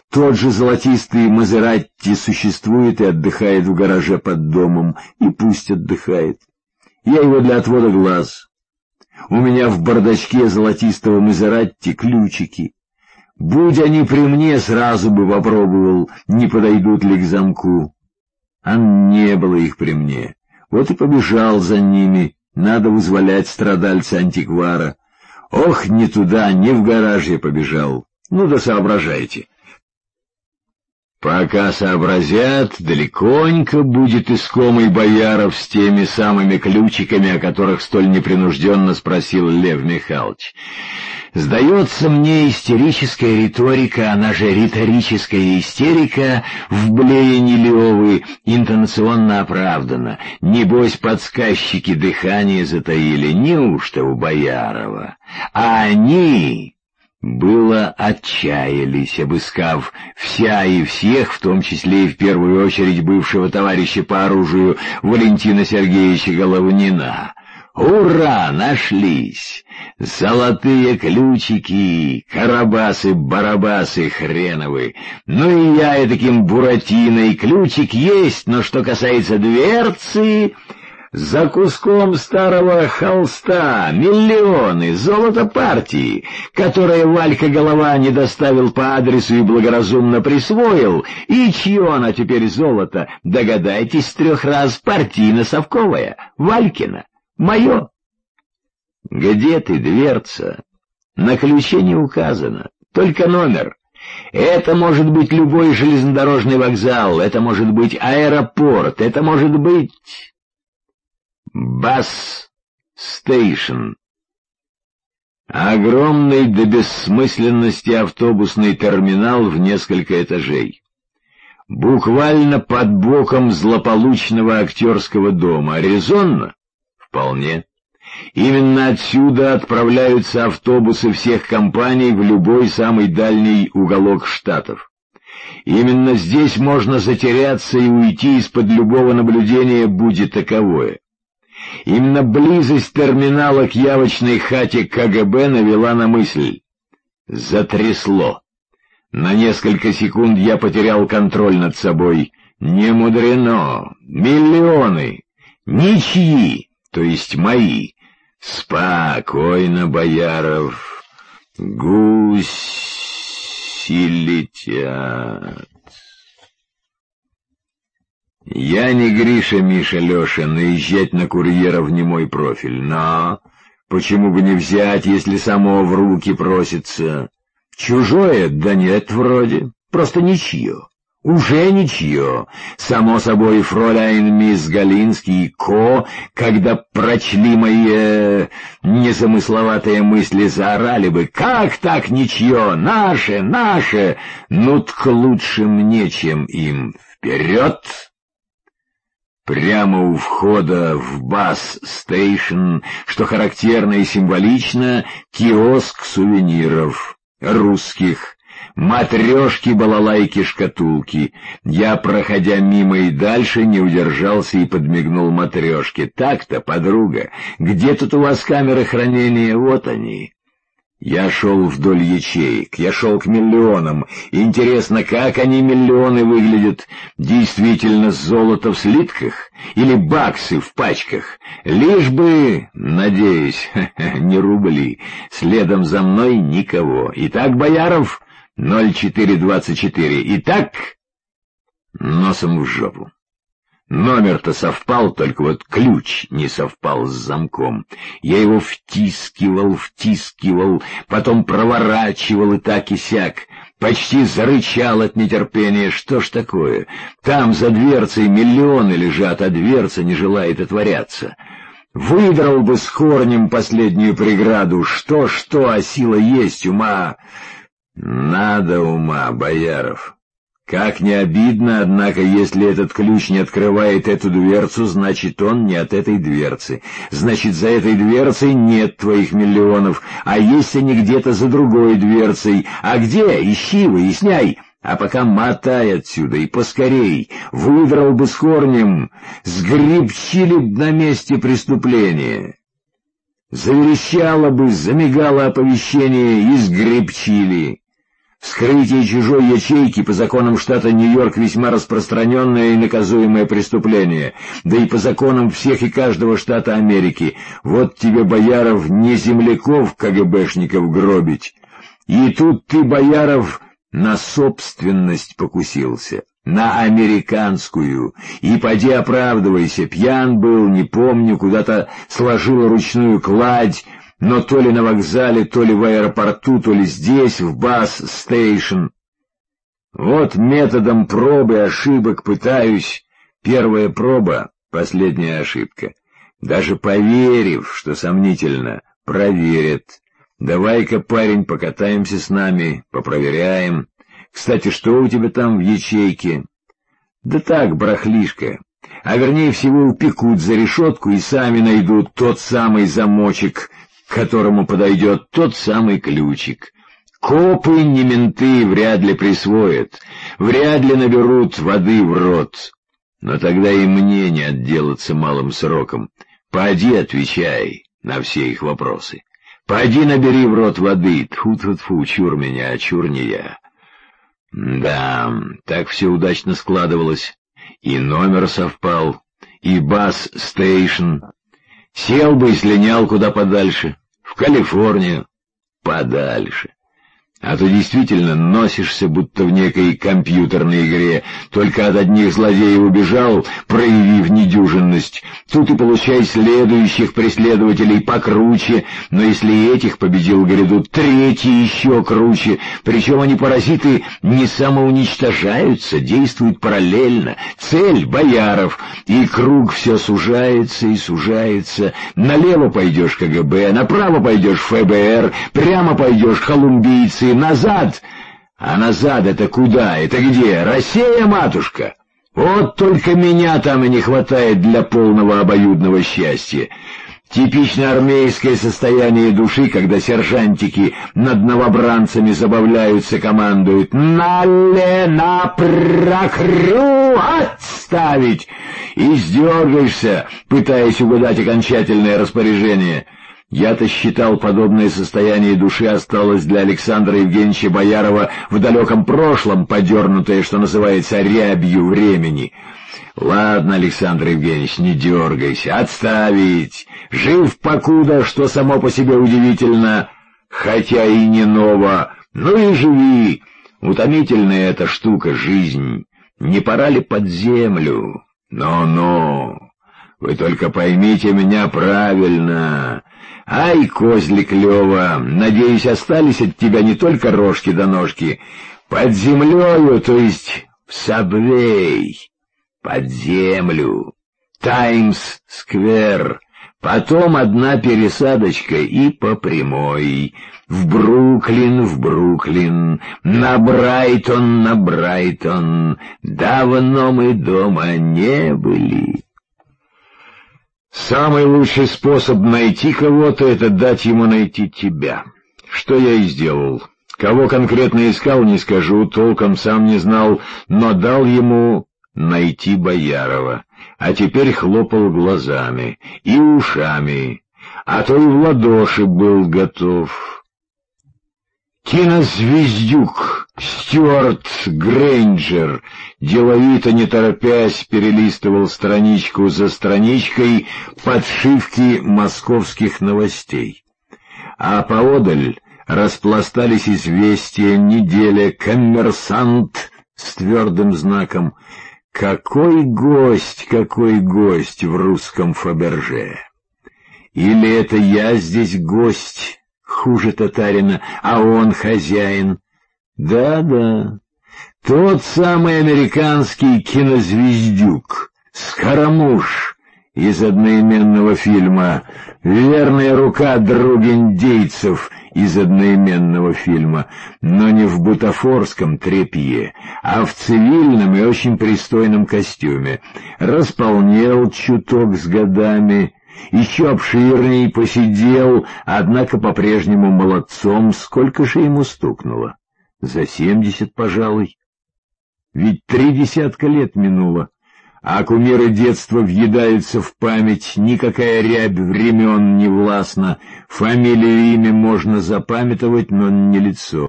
Тот же золотистый Мазератти существует и отдыхает в гараже под домом, и пусть отдыхает. Я его для отвода глаз. У меня в бардачке золотистого Мазератти ключики. Будь они при мне, сразу бы попробовал, не подойдут ли к замку. А не было их при мне. Вот и побежал за ними. Надо вызволять страдальца-антиквара. Ох, не туда, не в гараж я побежал. Ну да соображайте. Пока сообразят, далеконько будет искомый Бояров с теми самыми ключиками, о которых столь непринужденно спросил Лев Михайлович. Сдается мне, истерическая риторика, она же риторическая истерика, в блеянии Левы интонационно оправдана. Небось, подсказчики дыхание затаили, неужто у Боярова? А они... было отчаялись, обыскав вся и всех, в том числе и в первую очередь бывшего товарища по оружию Валентина Сергеевича Головнина. Ура! Нашлись! Золотые ключики, карабасы-барабасы хреновы. Ну и я таким Буратиной, ключик есть, но что касается дверцы... За куском старого холста миллионы, золото партии, которое Валька Голова не доставил по адресу и благоразумно присвоил, и чье она теперь золото, догадайтесь, с 3 раз партийно-совковое, Валькина, мое. Где ты, дверца? На ключе не указано, только номер. Это может быть любой железнодорожный вокзал, это может быть аэропорт, это может быть... Бас-стейшн. Огромный до бессмысленности автобусный терминал в несколько этажей. Буквально под боком злополучного актерского дома. Резонно? Вполне. Именно отсюда отправляются автобусы всех компаний в любой самый дальний уголок Штатов. Именно здесь можно затеряться и уйти из-под любого наблюдения, будь таковое. Именно близость терминала к явочной хате КГБ навела на мысль. Затрясло. На несколько секунд я потерял контроль над собой. Не мудрено. Миллионы. Ничьи, то есть мои. Спокойно, Бояров. Гуси летят. Я не Гриша, Миша, Леша, наезжать на курьеров не мой профиль, но почему бы не взять, если само в руки просится? Чужое? Да нет, вроде, просто ничье. Уже ничье. Само собой, фроляйн мисс Галинский и Ко, когда прочли мои незамысловатые мысли, заорали бы: «Как так ничье? Наше, наше!» Ну-тк лучше мне, чем им. Вперед! Прямо у входа в Бас-стейшн, что характерно и символично, киоск сувениров, русских, матрешки, балалайки, шкатулки. Я, проходя мимо и дальше, не удержался и подмигнул матрешке. Так-то, подруга, где тут у вас камеры хранения? Вот они. Я шел вдоль ячеек, я шел к миллионам. Интересно, как они, миллионы, выглядят? Действительно золото в слитках или баксы в пачках? Лишь бы, надеюсь, не рубли. Следом за мной никого. Итак, Бояров, 0424. Итак, носом в жопу. Номер-то совпал, только вот ключ не совпал с замком. Я его втискивал, потом проворачивал и так и сяк. Почти зарычал от нетерпения. Что ж такое? Там за дверцей миллионы лежат, а дверца не желает отворяться. Выдрал бы с корнем последнюю преграду. Что, а сила есть, ума... Надо ума, Бояров. Как не обидно, однако, если этот ключ не открывает эту дверцу, значит, он не от этой дверцы. Значит, за этой дверцей нет твоих миллионов, а есть они где-то за другой дверцей. А где? Ищи, выясняй. А пока мотай отсюда и поскорей. Выдрал бы с корнем, сгребчили б на месте преступления. Заверещало бы, замигало оповещение и сгребчили. Вскрытие чужой ячейки по законам штата Нью-Йорк весьма распространенное и наказуемое преступление, да и по законам всех и каждого штата Америки. Вот тебе, Бояров, не земляков КГБшников гробить. И тут ты, Бояров, на собственность покусился, на американскую, и поди оправдывайся, пьян был, не помню, куда-то сложил ручную кладь, но то ли на вокзале, то ли в аэропорту, то ли здесь, в Бас-стейшн. Вот методом пробы и ошибок пытаюсь. Первая проба — последняя ошибка. Даже поверив, что сомнительно, проверят. Давай-ка, парень, покатаемся с нами, попроверяем. Кстати, что у тебя там в ячейке? Да так, барахлишко. А вернее всего упекут за решетку и сами найдут тот самый замочек, к которому подойдет тот самый ключик. Копы, не менты, вряд ли присвоят, вряд ли наберут воды в рот. Но тогда и мне не отделаться малым сроком. Поди отвечай на все их вопросы. Поди набери в рот воды. Тьфу-тьфу-тьфу, чур меня, чур не я. Да, так все удачно складывалось. И номер совпал, и Бас-стейшн. Сел бы и слинял куда подальше. В Калифорнию. Подальше. А то действительно носишься, будто в некой компьютерной игре, только от одних злодеев убежал, проявив недюжинность. Тут и получай следующих преследователей покруче, но если этих победил, грядут третьи еще круче, причем они, паразиты, не самоуничтожаются, действуют параллельно. Цель — Бояров, и круг все сужается и сужается. Налево пойдешь КГБ, направо пойдешь ФБР, прямо пойдешь колумбийцы, назад. А назад это куда? Это где? Россия, матушка? Вот только меня там и не хватает для полного обоюдного счастья. Типично армейское состояние души, когда сержантики над новобранцами забавляются, командуют «Нале, прокру, отставить!» и сдергаешься, пытаясь угадать окончательное распоряжение. Я-то считал, подобное состояние души осталось для Александра Евгеньевича Боярова в далеком прошлом, подернутое, что называется, рябью времени. Ладно, Александр Евгеньевич, не дергайся, отставить. Жив покуда, что само по себе удивительно, хотя и не ново. Ну и живи. Утомительная эта штука, жизнь. Не пора ли под землю? Ну-ну, вы только поймите меня правильно. Ай, козлик Лёва, надеюсь, остались от тебя не только рожки да ножки. Под землею, то есть в Сабвей, под землю, Таймс-сквер, потом одна пересадочка и по прямой, в Бруклин, на Брайтон, давно мы дома не были. Самый лучший способ найти кого-то — это дать ему найти тебя. Что я и сделал. Кого конкретно искал, не скажу, толком сам не знал, но дал ему найти Боярова. А теперь хлопал глазами и ушами, а то и в ладоши был готов. Кинозвездюк Стюарт Грейнджер деловито, не торопясь, перелистывал страничку за страничкой подшивки московских новостей. А поодаль распластались известия, неделя, коммерсант с твердым знаком. Какой гость в русском Фаберже! Или это я здесь гость, хуже татарина, а он хозяин? Да-да, тот самый американский кинозвездюк, Скоромуш из одноименного фильма, верная рука друг индейцев из одноименного фильма, но не в бутафорском тряпье, а в цивильном и очень пристойном костюме. Располнел чуток с годами, еще обширней посидел, однако по-прежнему молодцом. Сколько же ему стукнуло? За 70, пожалуй. Ведь 30 лет минуло, а кумиры детства въедаются в память, никакая рябь времен не властна, фамилию и имя можно запамятовать, но не лицо.